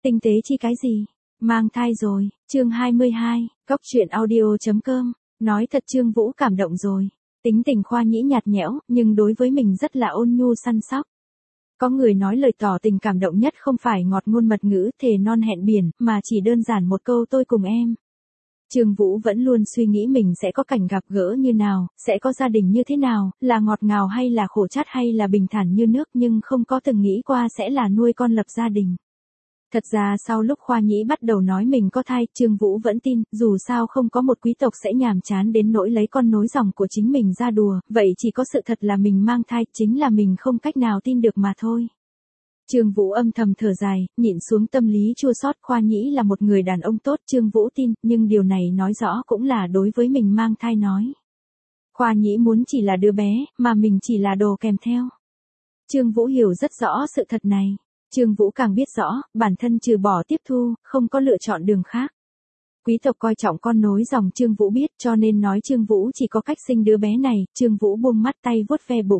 Tinh tế chi cái gì? Mang thai rồi, chương 22, cóc truyện audio.com, nói thật Trương Vũ cảm động rồi. Tính tình Khoa Nhĩ nhạt nhẽo, nhưng đối với mình rất là ôn nhu săn sóc. Có người nói lời tỏ tình cảm động nhất không phải ngọt ngôn mật ngữ thề non hẹn biển, mà chỉ đơn giản một câu tôi cùng em. Trương Vũ vẫn luôn suy nghĩ mình sẽ có cảnh gặp gỡ như nào, sẽ có gia đình như thế nào, là ngọt ngào hay là khổ chát hay là bình thản như nước, nhưng không có từng nghĩ qua sẽ là nuôi con lập gia đình. Thật ra sau lúc Khoa Nhĩ bắt đầu nói mình có thai, Trương Vũ vẫn tin, dù sao không có một quý tộc sẽ nhàm chán đến nỗi lấy con nối dòng của chính mình ra đùa, vậy chỉ có sự thật là mình mang thai, chính là mình không cách nào tin được mà thôi. Trương Vũ âm thầm thở dài, nhịn xuống tâm lý chua xót. Khoa Nhĩ là một người đàn ông tốt, Trương Vũ tin, nhưng điều này nói rõ cũng là đối với mình mang thai nói. Khoa Nhĩ muốn chỉ là đứa bé, mà mình chỉ là đồ kèm theo. Trương Vũ hiểu rất rõ sự thật này. Trương Vũ càng biết rõ, bản thân trừ bỏ tiếp thu, không có lựa chọn đường khác. Quý tộc coi trọng con nối dòng Trương Vũ biết, cho nên nói Trương Vũ chỉ có cách sinh đứa bé này. Trương Vũ buông mắt tay vuốt ve bụng.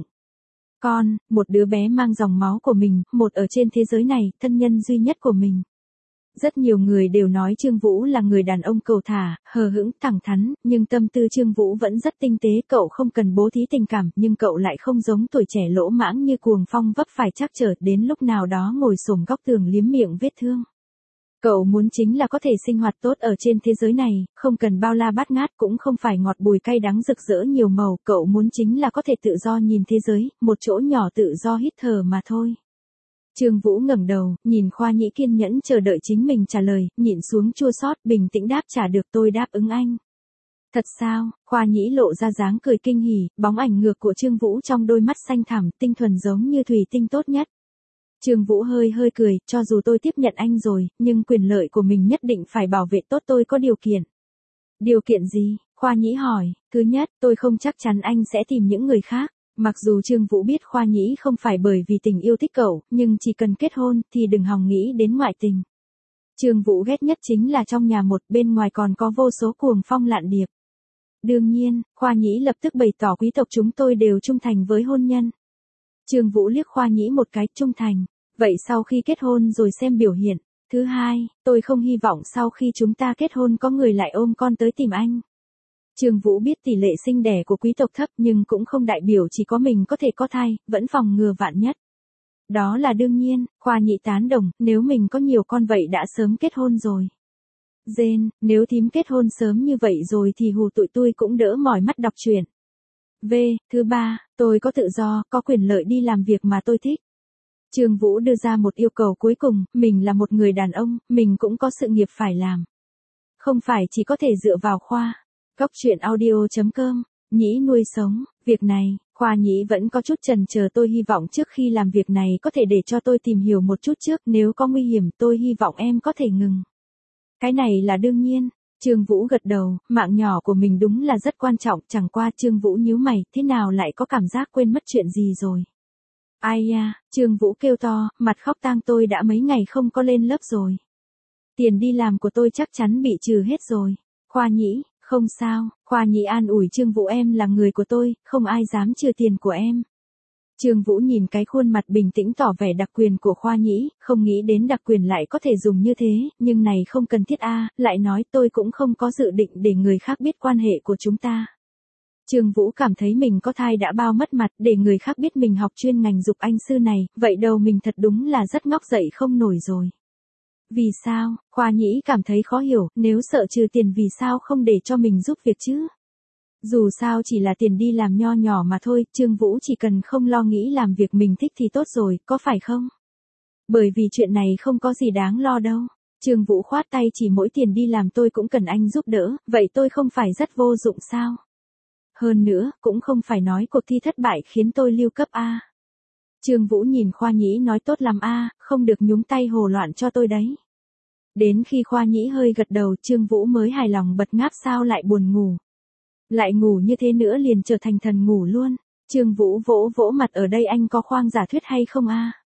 Con, một đứa bé mang dòng máu của mình, một ở trên thế giới này, thân nhân duy nhất của mình. Rất nhiều người đều nói Trương Vũ là người đàn ông cầu thả, hờ hững, thẳng thắn, nhưng tâm tư Trương Vũ vẫn rất tinh tế. Cậu không cần bố thí tình cảm, nhưng cậu lại không giống tuổi trẻ lỗ mãng như cuồng phong vấp phải trắc trở, đến lúc nào đó ngồi xổm góc tường liếm miệng vết thương. Cậu muốn chính là có thể sinh hoạt tốt ở trên thế giới này, không cần bao la bát ngát, cũng không phải ngọt bùi cay đắng rực rỡ nhiều màu, cậu muốn chính là có thể tự do nhìn thế giới, một chỗ nhỏ tự do hít thở mà thôi. Trương Vũ ngẩng đầu, nhìn Khoa Nhĩ kiên nhẫn chờ đợi chính mình trả lời, nhịn xuống chua xót, bình tĩnh đáp trả được, tôi đáp ứng anh. Thật sao? Khoa Nhĩ lộ ra dáng cười kinh hỉ, bóng ảnh ngược của Trương Vũ trong đôi mắt xanh thẳm, tinh thuần giống như thủy tinh tốt nhất. Trương Vũ hơi cười, cho dù tôi tiếp nhận anh rồi, nhưng quyền lợi của mình nhất định phải bảo vệ tốt, tôi có điều kiện. Điều kiện gì? Khoa Nhĩ hỏi. Thứ nhất, tôi không chắc chắn anh sẽ tìm những người khác. Mặc dù Trương Vũ biết Khoa Nhĩ không phải bởi vì tình yêu thích cậu, nhưng chỉ cần kết hôn, thì đừng hòng nghĩ đến ngoại tình. Trương Vũ ghét nhất chính là trong nhà một, bên ngoài còn có vô số cuồng phong lạn điệp. Đương nhiên, Khoa Nhĩ lập tức bày tỏ quý tộc chúng tôi đều trung thành với hôn nhân. Trương Vũ liếc Khoa Nhĩ một cái, trung thành. Vậy sau khi kết hôn rồi xem biểu hiện. Thứ hai, tôi không hy vọng sau khi chúng ta kết hôn có người lại ôm con tới tìm anh. Trương Vũ biết tỷ lệ sinh đẻ của quý tộc thấp, nhưng cũng không đại biểu chỉ có mình có thể có thai, vẫn phòng ngừa vạn nhất. Đó là đương nhiên, Khoa Nhĩ tán đồng, nếu mình có nhiều con vậy đã sớm kết hôn rồi. Dên, nếu thím kết hôn sớm như vậy rồi thì hù tụi tôi cũng đỡ mỏi mắt đọc truyện. Thứ ba, tôi có tự do, có quyền lợi đi làm việc mà tôi thích. Trương Vũ đưa ra một yêu cầu cuối cùng, mình là một người đàn ông, mình cũng có sự nghiệp phải làm. Không phải chỉ có thể dựa vào Khoa. cóc truyện audio.com, Nhĩ nuôi sống, việc này, Khoa Nhĩ vẫn có chút chần chờ, tôi hy vọng trước khi làm việc này có thể để cho tôi tìm hiểu một chút trước, nếu có nguy hiểm tôi hy vọng em có thể ngừng. Cái này là đương nhiên. Trương Vũ gật đầu, mạng nhỏ của mình đúng là rất quan trọng, chẳng qua Trương Vũ nhíu mày, thế nào lại có cảm giác quên mất chuyện gì rồi. Ai ya, Trương Vũ kêu to, mặt khóc tang, tôi đã mấy ngày không có lên lớp rồi. Tiền đi làm của tôi chắc chắn bị trừ hết rồi. Khoa Nhĩ, không sao, Khoa Nhĩ an ủi Trương Vũ, em là người của tôi, không ai dám trừ tiền của em. Trương Vũ nhìn cái khuôn mặt bình tĩnh tỏ vẻ đặc quyền của Khoa Nhĩ, không nghĩ đến đặc quyền lại có thể dùng như thế, nhưng này không cần thiết lại nói tôi cũng không có dự định để người khác biết quan hệ của chúng ta. Trương Vũ cảm thấy mình có thai đã bao mất mặt, để người khác biết mình học chuyên ngành dục anh sư này, vậy đầu mình thật đúng là rất ngóc dậy không nổi rồi. Vì sao? Khoa Nhĩ cảm thấy khó hiểu, nếu sợ trừ tiền vì sao không để cho mình giúp việc chứ? Dù sao chỉ là tiền đi làm nho nhỏ mà thôi, Trương Vũ chỉ cần không lo nghĩ làm việc mình thích thì tốt rồi, có phải không? Bởi vì chuyện này không có gì đáng lo đâu. Trương Vũ khoát tay, chỉ mỗi tiền đi làm tôi cũng cần anh giúp đỡ, vậy tôi không phải rất vô dụng sao? Hơn nữa, cũng không phải nói cuộc thi thất bại khiến tôi lưu cấp A. Trương Vũ nhìn Khoa Nhĩ nói tốt lắm không được nhúng tay hồ loạn cho tôi đấy. Đến khi Khoa Nhĩ hơi gật đầu, Trương Vũ mới hài lòng bật ngáp, sao lại buồn ngủ. Lại ngủ như thế nữa liền trở thành thần ngủ luôn. Trương Vũ vỗ vỗ mặt, ở đây anh có khoang giả thuyết hay không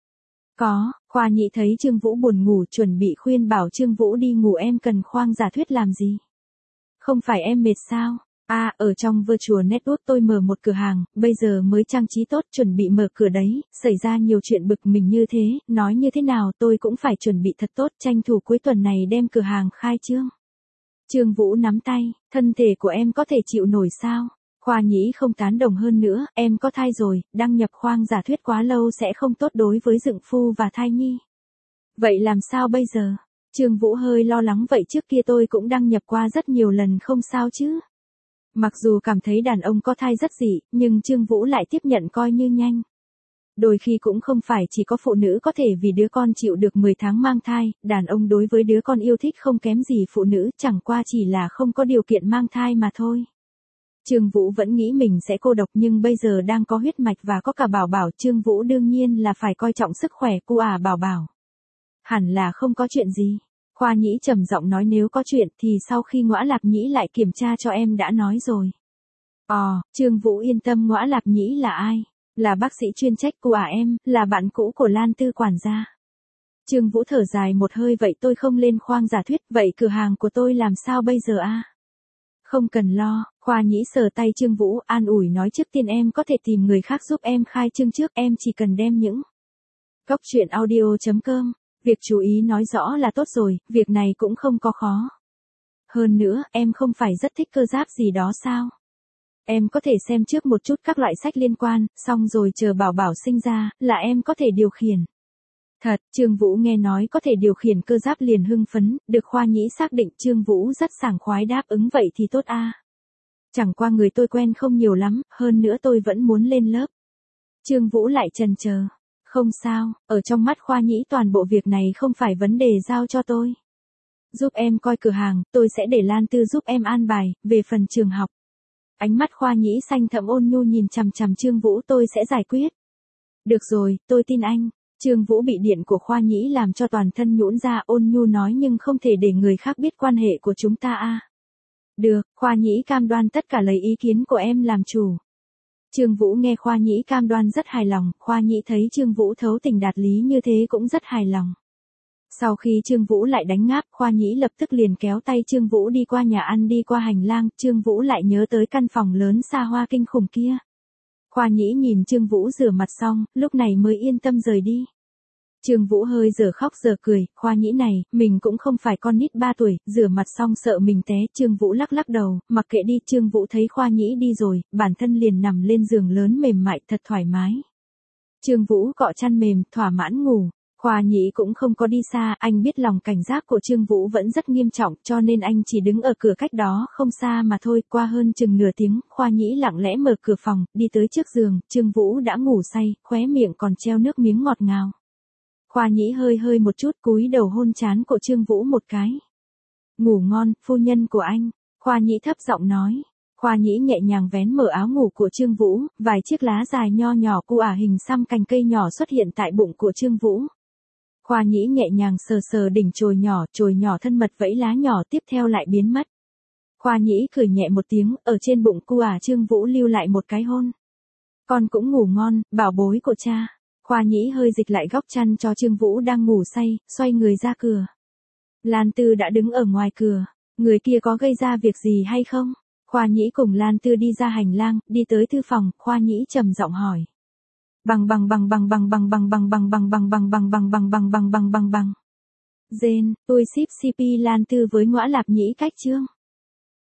Có. Khoa Nhĩ thấy Trương Vũ buồn ngủ chuẩn bị khuyên bảo Trương Vũ đi ngủ, em cần khoang giả thuyết làm gì? Không phải em mệt sao? Ở trong Virtual Network tôi mở một cửa hàng, bây giờ mới trang trí tốt chuẩn bị mở cửa đấy, xảy ra nhiều chuyện bực mình như thế, nói như thế nào tôi cũng phải chuẩn bị thật tốt, tranh thủ cuối tuần này đem cửa hàng khai trương. Trương Vũ nắm tay, thân thể của em có thể chịu nổi sao? Khoa Nhĩ không tán đồng hơn nữa, em có thai rồi, đăng nhập khoang giả thuyết quá lâu sẽ không tốt đối với dựng phu và thai nhi. Vậy làm sao bây giờ? Trương Vũ hơi lo lắng, vậy trước kia tôi cũng đăng nhập qua rất nhiều lần không sao chứ? Mặc dù cảm thấy đàn ông có thai rất dị, nhưng Trương Vũ lại tiếp nhận coi như nhanh. Đôi khi cũng không phải chỉ có phụ nữ có thể vì đứa con chịu được 10 tháng mang thai, đàn ông đối với đứa con yêu thích không kém gì phụ nữ, chẳng qua chỉ là không có điều kiện mang thai mà thôi. Trương Vũ vẫn nghĩ mình sẽ cô độc nhưng bây giờ đang có huyết mạch và có cả Bảo Bảo, Trương Vũ đương nhiên là phải coi trọng sức khỏe của Bảo Bảo. Hẳn là không có chuyện gì. Khoa Nhĩ trầm giọng nói, nếu có chuyện thì sau khi Ngõa Lạp Nhĩ lại kiểm tra cho em đã nói rồi. Trương Vũ yên tâm, Ngõa Lạp Nhĩ là ai? Là bác sĩ chuyên trách của em, là bạn cũ của Lan Tư quản gia. Trương Vũ thở dài một hơi, vậy tôi không lên khoang giả thuyết, vậy cửa hàng của tôi làm sao bây giờ Không cần lo, Khoa Nhĩ sờ tay Trương Vũ an ủi nói, trước tiên em có thể tìm người khác giúp em khai trương trước, em chỉ cần đem những Cóc truyện audio.com. Việc chú ý nói rõ là tốt rồi, việc này cũng không có khó. Hơn nữa, em không phải rất thích cơ giáp gì đó sao? Em có thể xem trước một chút các loại sách liên quan, xong rồi chờ Bảo Bảo sinh ra, là em có thể điều khiển. Thật, Trương Vũ nghe nói có thể điều khiển cơ giáp liền hưng phấn, được Khoa Nhĩ xác định, Trương Vũ rất sảng khoái đáp ứng, vậy thì tốt Chẳng qua người tôi quen không nhiều lắm, hơn nữa tôi vẫn muốn lên lớp. Trương Vũ lại chần chờ. Không sao, ở trong mắt Khoa Nhĩ toàn bộ việc này không phải vấn đề, giao cho tôi. Giúp em coi cửa hàng, tôi sẽ để Lan Tư giúp em an bài, về phần trường học. Ánh mắt Khoa Nhĩ xanh thẫm ôn nhu nhìn chằm chằm Trương Vũ, tôi sẽ giải quyết. Được rồi, tôi tin anh. Trương Vũ bị điện của Khoa Nhĩ làm cho toàn thân nhũn ra, ôn nhu nói, nhưng không thể để người khác biết quan hệ của chúng ta Được, Khoa Nhĩ cam đoan tất cả lấy ý kiến của em làm chủ. Trương Vũ nghe Khoa Nhĩ cam đoan rất hài lòng, Khoa Nhĩ thấy Trương Vũ thấu tình đạt lý như thế cũng rất hài lòng. Sau khi Trương Vũ lại đánh ngáp, Khoa Nhĩ lập tức liền kéo tay Trương Vũ đi qua nhà ăn, đi qua hành lang, Trương Vũ lại nhớ tới căn phòng lớn xa hoa kinh khủng kia. Khoa Nhĩ nhìn Trương Vũ rửa mặt xong, lúc này mới yên tâm rời đi. Trương Vũ hơi giờ khóc giờ cười, Khoa Nhĩ này, mình cũng không phải con nít 3 tuổi, rửa mặt xong sợ mình té, Trương Vũ lắc lắc đầu, mặc kệ đi, Trương Vũ thấy Khoa Nhĩ đi rồi, bản thân liền nằm lên giường lớn mềm mại thật thoải mái. Trương Vũ cọ chăn mềm, thỏa mãn ngủ. Khoa Nhĩ cũng không có đi xa, anh biết lòng cảnh giác của Trương Vũ vẫn rất nghiêm trọng, cho nên anh chỉ đứng ở cửa cách đó không xa mà thôi. Qua hơn chừng nửa tiếng, Khoa Nhĩ lặng lẽ mở cửa phòng, đi tới trước giường, Trương Vũ đã ngủ say, khóe miệng còn treo nước miếng ngọt ngào. Khoa Nhĩ hơi một chút, cúi đầu hôn trán của Trương Vũ một cái. Ngủ ngon, phu nhân của anh. Khoa Nhĩ thấp giọng nói. Khoa Nhĩ nhẹ nhàng vén mở áo ngủ của Trương Vũ, vài chiếc lá dài nho nhỏ cu hình xăm cành cây nhỏ xuất hiện tại bụng của Trương Vũ. Khoa Nhĩ nhẹ nhàng sờ sờ đỉnh chồi nhỏ thân mật vẫy lá nhỏ, tiếp theo lại biến mất. Khoa Nhĩ cười nhẹ một tiếng, ở trên bụng cu Trương Vũ lưu lại một cái hôn. Con cũng ngủ ngon, bảo bối của cha. Khoa Nhĩ hơi dịch lại góc chăn cho Trương Vũ đang ngủ say, xoay người ra cửa. Lan Tư đã đứng ở ngoài cửa. Người kia có gây ra việc gì hay không? Khoa Nhĩ cùng Lan Tư đi ra hành lang, đi tới thư phòng, Khoa Nhĩ trầm giọng hỏi. Gen, tôi ship CP Lan Tư với Ngõa Lạp Nhĩ cách chương.